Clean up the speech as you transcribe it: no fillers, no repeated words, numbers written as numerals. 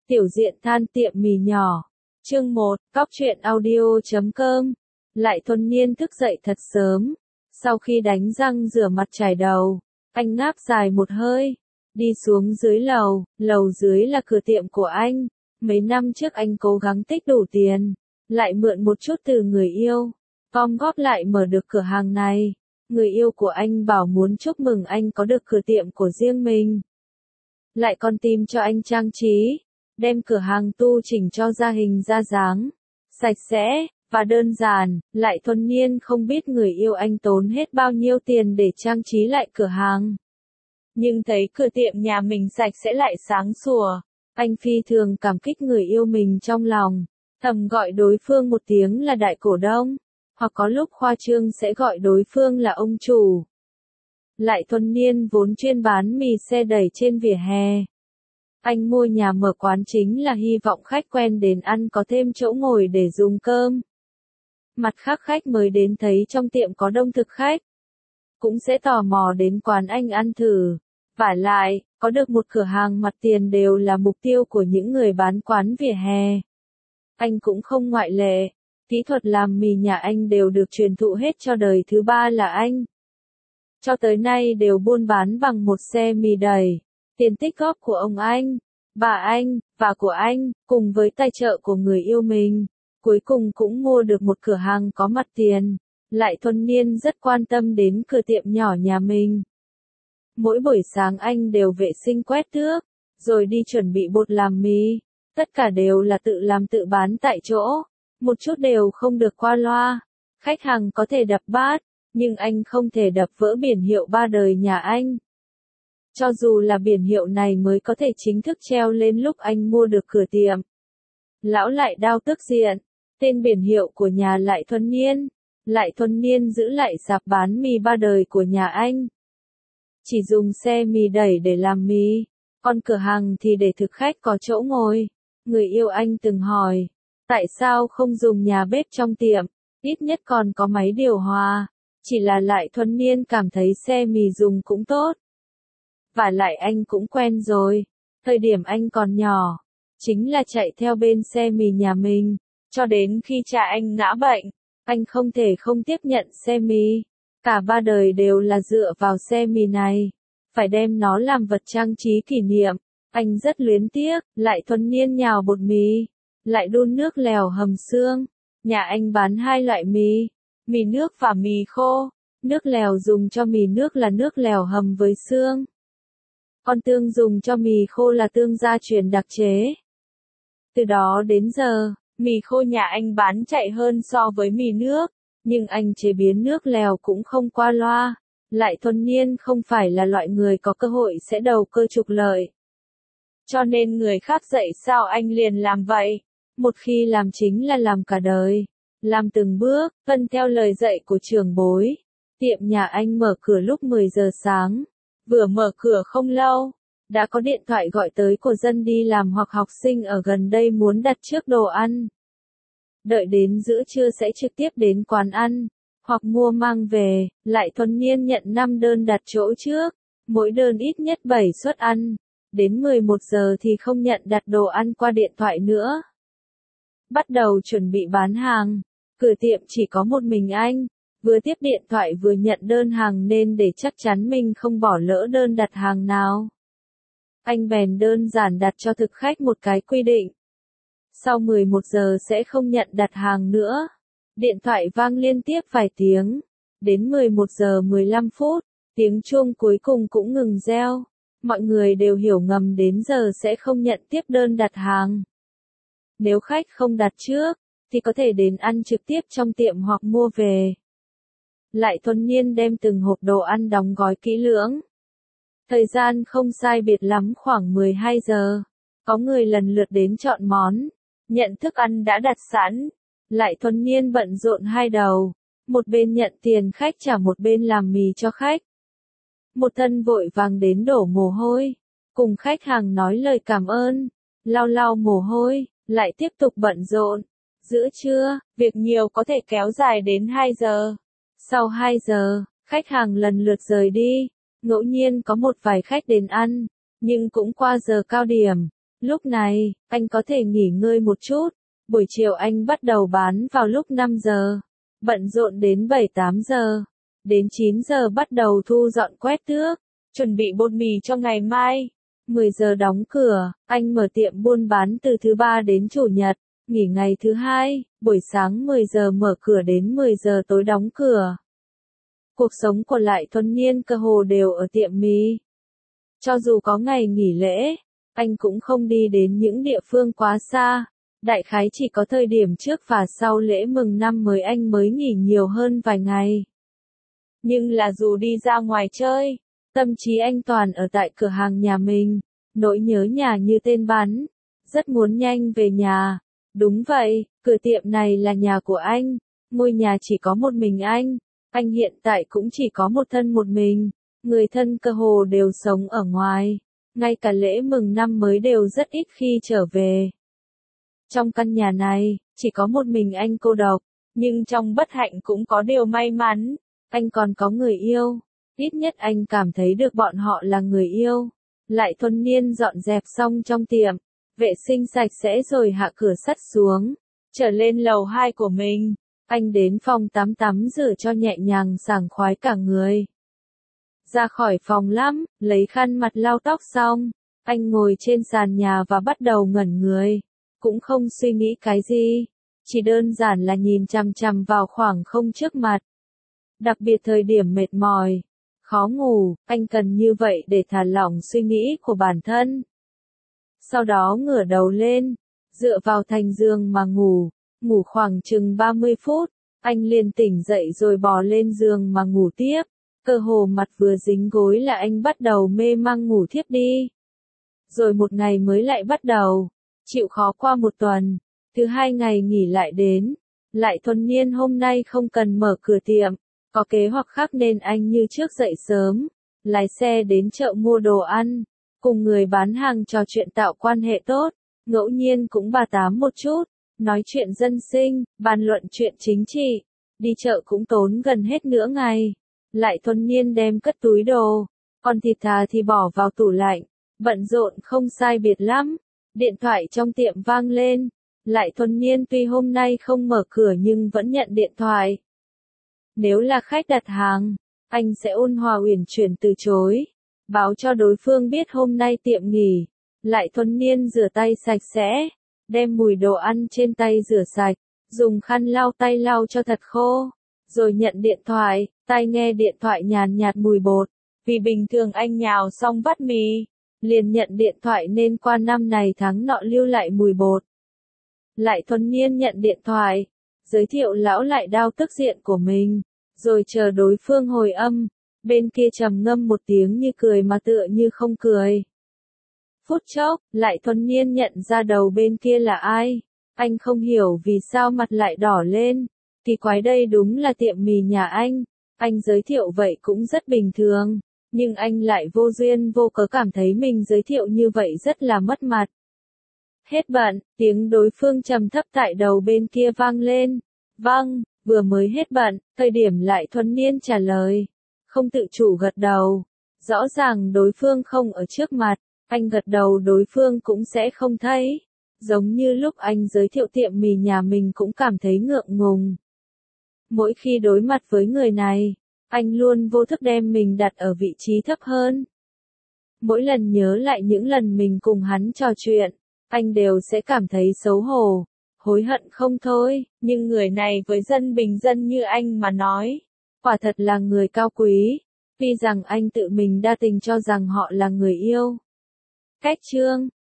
Tiểu diện than tiệm mì nhỏ. Chương 1, Cóc truyện audio.com. Lại Thuần Niên thức dậy thật sớm. Sau khi đánh răng rửa mặt chải đầu, anh ngáp dài một hơi, đi xuống dưới lầu. Lầu dưới là cửa tiệm của anh. Mấy năm trước anh cố gắng tích đủ tiền, lại mượn một chút từ người yêu, gom góp lại mở được cửa hàng này. Người yêu của anh bảo muốn chúc mừng anh có được cửa tiệm của riêng mình, lại còn tìm cho anh trang trí, đem cửa hàng tu chỉnh cho ra hình ra dáng, sạch sẽ và đơn giản. Lại Thuần Niên không biết người yêu anh tốn hết bao nhiêu tiền để trang trí lại cửa hàng, nhưng thấy cửa tiệm nhà mình sạch sẽ lại sáng sủa, anh phi thường cảm kích người yêu mình trong lòng, thầm gọi đối phương một tiếng là đại cổ đông, hoặc có lúc khoa trương sẽ gọi đối phương là ông chủ. Lại Thuần Niên vốn chuyên bán mì xe đẩy trên vỉa hè. Anh mua nhà mở quán chính là hy vọng khách quen đến ăn có thêm chỗ ngồi để dùng cơm. Mặt khác khách mới đến thấy trong tiệm có đông thực khách, cũng sẽ tò mò đến quán anh ăn thử. Vả lại, có được một cửa hàng mặt tiền đều là mục tiêu của những người bán quán vỉa hè. Anh cũng không ngoại lệ, kỹ thuật làm mì nhà anh đều được truyền thụ hết cho đời thứ ba là anh. Cho tới nay đều buôn bán bằng một xe mì đầy. Tiền tích góp của ông anh, bà anh, và của anh, cùng với tài trợ của người yêu mình, cuối cùng cũng mua được một cửa hàng có mặt tiền. Lại Thuần Niên rất quan tâm đến cửa tiệm nhỏ nhà mình. Mỗi buổi sáng anh đều vệ sinh quét tước, rồi đi chuẩn bị bột làm mì. Tất cả đều là tự làm tự bán tại chỗ, một chút đều không được qua loa. Khách hàng có thể đập bát, nhưng anh không thể đập vỡ biển hiệu ba đời nhà anh. Cho dù là biển hiệu này mới có thể chính thức treo lên lúc anh mua được cửa tiệm. Lão Lại đau tức diện, tên biển hiệu của nhà Lại Thuần Niên. Lại Thuần Niên giữ lại sạp bán mì ba đời của nhà anh. Chỉ dùng xe mì đẩy để làm mì, còn cửa hàng thì để thực khách có chỗ ngồi. Người yêu anh từng hỏi, tại sao không dùng nhà bếp trong tiệm, ít nhất còn có máy điều hòa. Chỉ là Lại Thuần Niên cảm thấy xe mì dùng cũng tốt. Và lại anh cũng quen rồi, thời điểm anh còn nhỏ, chính là chạy theo bên xe mì nhà mình, cho đến khi cha anh ngã bệnh, anh không thể không tiếp nhận xe mì. Cả ba đời đều là dựa vào xe mì này, phải đem nó làm vật trang trí kỷ niệm. Anh rất luyến tiếc. Lại Thuần Niên nhào bột mì, lại đun nước lèo hầm xương. Nhà anh bán hai loại mì, mì nước và mì khô. Nước lèo dùng cho mì nước là nước lèo hầm với xương, còn tương dùng cho mì khô là tương gia truyền đặc chế. Từ đó đến giờ, mì khô nhà anh bán chạy hơn so với mì nước, nhưng anh chế biến nước lèo cũng không qua loa. Lại Thuần Niên không phải là loại người có cơ hội sẽ đầu cơ trục lợi, cho nên người khác dạy sao anh liền làm vậy. Một khi làm chính là làm cả đời, làm từng bước, tuân theo lời dạy của trưởng bối. Tiệm nhà anh mở cửa lúc 10 giờ sáng. Vừa mở cửa không lâu, đã có điện thoại gọi tới của dân đi làm hoặc học sinh ở gần đây muốn đặt trước đồ ăn. Đợi đến giữa trưa sẽ trực tiếp đến quán ăn, hoặc mua mang về. Lại Thuần Niên nhận 5 đơn đặt chỗ trước, mỗi đơn ít nhất 7 suất ăn. Đến 11 giờ thì không nhận đặt đồ ăn qua điện thoại nữa. Bắt đầu chuẩn bị bán hàng, cửa tiệm chỉ có một mình anh. Vừa tiếp điện thoại vừa nhận đơn hàng nên để chắc chắn mình không bỏ lỡ đơn đặt hàng nào, anh bèn đơn giản đặt cho thực khách một cái quy định. Sau 11 giờ sẽ không nhận đặt hàng nữa. Điện thoại vang liên tiếp vài tiếng. Đến 11 giờ 15 phút, tiếng chuông cuối cùng cũng ngừng reo. Mọi người đều hiểu ngầm đến giờ sẽ không nhận tiếp đơn đặt hàng. Nếu khách không đặt trước, thì có thể đến ăn trực tiếp trong tiệm hoặc mua về. Lại Thuần Niên đem từng hộp đồ ăn đóng gói kỹ lưỡng. Thời gian không sai biệt lắm khoảng 12 giờ. Có người lần lượt đến chọn món, nhận thức ăn đã đặt sẵn. Lại Thuần Niên bận rộn hai đầu. Một bên nhận tiền khách trả một bên làm mì cho khách. Một thân vội vàng đến đổ mồ hôi, cùng khách hàng nói lời cảm ơn, lau lau mồ hôi, lại tiếp tục bận rộn. Giữa trưa, việc nhiều có thể kéo dài đến 2 giờ. Sau 2 giờ, khách hàng lần lượt rời đi. Ngẫu nhiên có một vài khách đến ăn, nhưng cũng qua giờ cao điểm. Lúc này, anh có thể nghỉ ngơi một chút. Buổi chiều anh bắt đầu bán vào lúc 5 giờ, bận rộn đến 7-8 giờ. Đến 9 giờ bắt đầu thu dọn quét tước, chuẩn bị bột mì cho ngày mai. 10 giờ đóng cửa, anh mở tiệm buôn bán từ thứ ba đến chủ nhật, nghỉ ngày thứ hai, buổi sáng 10 giờ mở cửa đến 10 giờ tối đóng cửa. Cuộc sống của Lại Thuần Niên cơ hồ đều ở tiệm mì. Cho dù có ngày nghỉ lễ, anh cũng không đi đến những địa phương quá xa. Đại khái chỉ có thời điểm trước và sau lễ mừng năm mới anh mới nghỉ nhiều hơn vài ngày. Nhưng là dù đi ra ngoài chơi, tâm trí anh toàn ở tại cửa hàng nhà mình, nỗi nhớ nhà như tên bắn, rất muốn nhanh về nhà. Đúng vậy, cửa tiệm này là nhà của anh, ngôi nhà chỉ có một mình anh hiện tại cũng chỉ có một thân một mình, người thân cơ hồ đều sống ở ngoài, ngay cả lễ mừng năm mới đều rất ít khi trở về. Trong căn nhà này, chỉ có một mình anh cô độc, nhưng trong bất hạnh cũng có điều may mắn, anh còn có người yêu, ít nhất anh cảm thấy được bọn họ là người yêu. Lại Thuần Niên dọn dẹp xong trong tiệm, vệ sinh sạch sẽ rồi hạ cửa sắt xuống, trở lên lầu 2 của mình, anh đến phòng tắm rửa cho nhẹ nhàng sảng khoái cả người. Ra khỏi phòng lắm, lấy khăn mặt lau tóc xong, anh ngồi trên sàn nhà và bắt đầu ngẩn người. Cũng không suy nghĩ cái gì, chỉ đơn giản là nhìn chằm chằm vào khoảng không trước mặt. Đặc biệt thời điểm mệt mỏi, khó ngủ, anh cần như vậy để thả lỏng suy nghĩ của bản thân. Sau đó ngửa đầu lên, dựa vào thành giường mà ngủ khoảng chừng 30 phút, anh liền tỉnh dậy rồi bò lên giường mà ngủ tiếp. Cơ hồ mặt vừa dính gối là anh bắt đầu mê mang ngủ thiếp đi. Rồi một ngày mới lại bắt đầu. Chịu khó qua một tuần, thứ 2 ngày nghỉ lại đến, Lại Thuần Niên hôm nay không cần mở cửa tiệm, có kế hoạch khác nên anh như trước dậy sớm, lái xe đến chợ mua đồ ăn, cùng người bán hàng trò chuyện tạo quan hệ tốt, ngẫu nhiên cũng bà tám một chút, nói chuyện dân sinh, bàn luận chuyện chính trị, đi chợ cũng tốn gần hết nửa ngày. Lại Thuần Niên đem cất túi đồ, còn thịt thà thì bỏ vào tủ lạnh, bận rộn không sai biệt lắm. Điện thoại trong tiệm vang lên, Lại Thuần Niên tuy hôm nay không mở cửa nhưng vẫn nhận điện thoại. Nếu là khách đặt hàng, anh sẽ ôn hòa uyển chuyển từ chối, báo cho đối phương biết hôm nay tiệm nghỉ. Lại Thuần Niên rửa tay sạch sẽ, đem mùi đồ ăn trên tay rửa sạch, dùng khăn lau tay lau cho thật khô, rồi nhận điện thoại, tai nghe điện thoại nhàn nhạt mùi bột, vì bình thường anh nhào xong vắt mì. Liền nhận điện thoại nên qua năm này tháng nọ lưu lại mùi bột. Lại Thuần Niên nhận điện thoại, giới thiệu lão Lại Đao tức diện của mình, rồi chờ đối phương hồi âm, bên kia trầm ngâm một tiếng như cười mà tựa như không cười. Phút chốc, Lại Thuần Niên nhận ra đầu bên kia là ai, anh không hiểu vì sao mặt lại đỏ lên, kỳ quái đây đúng là tiệm mì nhà anh giới thiệu vậy cũng rất bình thường. Nhưng anh lại vô duyên vô cớ cảm thấy mình giới thiệu như vậy rất là mất mặt. Hết bận, tiếng đối phương trầm thấp tại đầu bên kia vang lên. Vâng, vừa mới hết bận, thời điểm Lại Thuần Niên trả lời. Không tự chủ gật đầu. Rõ ràng đối phương không ở trước mặt, anh gật đầu đối phương cũng sẽ không thấy. Giống như lúc anh giới thiệu tiệm mì nhà mình cũng cảm thấy ngượng ngùng. Mỗi khi đối mặt với người này, anh luôn vô thức đem mình đặt ở vị trí thấp hơn. Mỗi lần nhớ lại những lần mình cùng hắn trò chuyện, anh đều sẽ cảm thấy xấu hổ, hối hận không thôi, nhưng người này với dân bình dân như anh mà nói, quả thật là người cao quý, vì rằng anh tự mình đa tình cho rằng họ là người yêu. Cách chương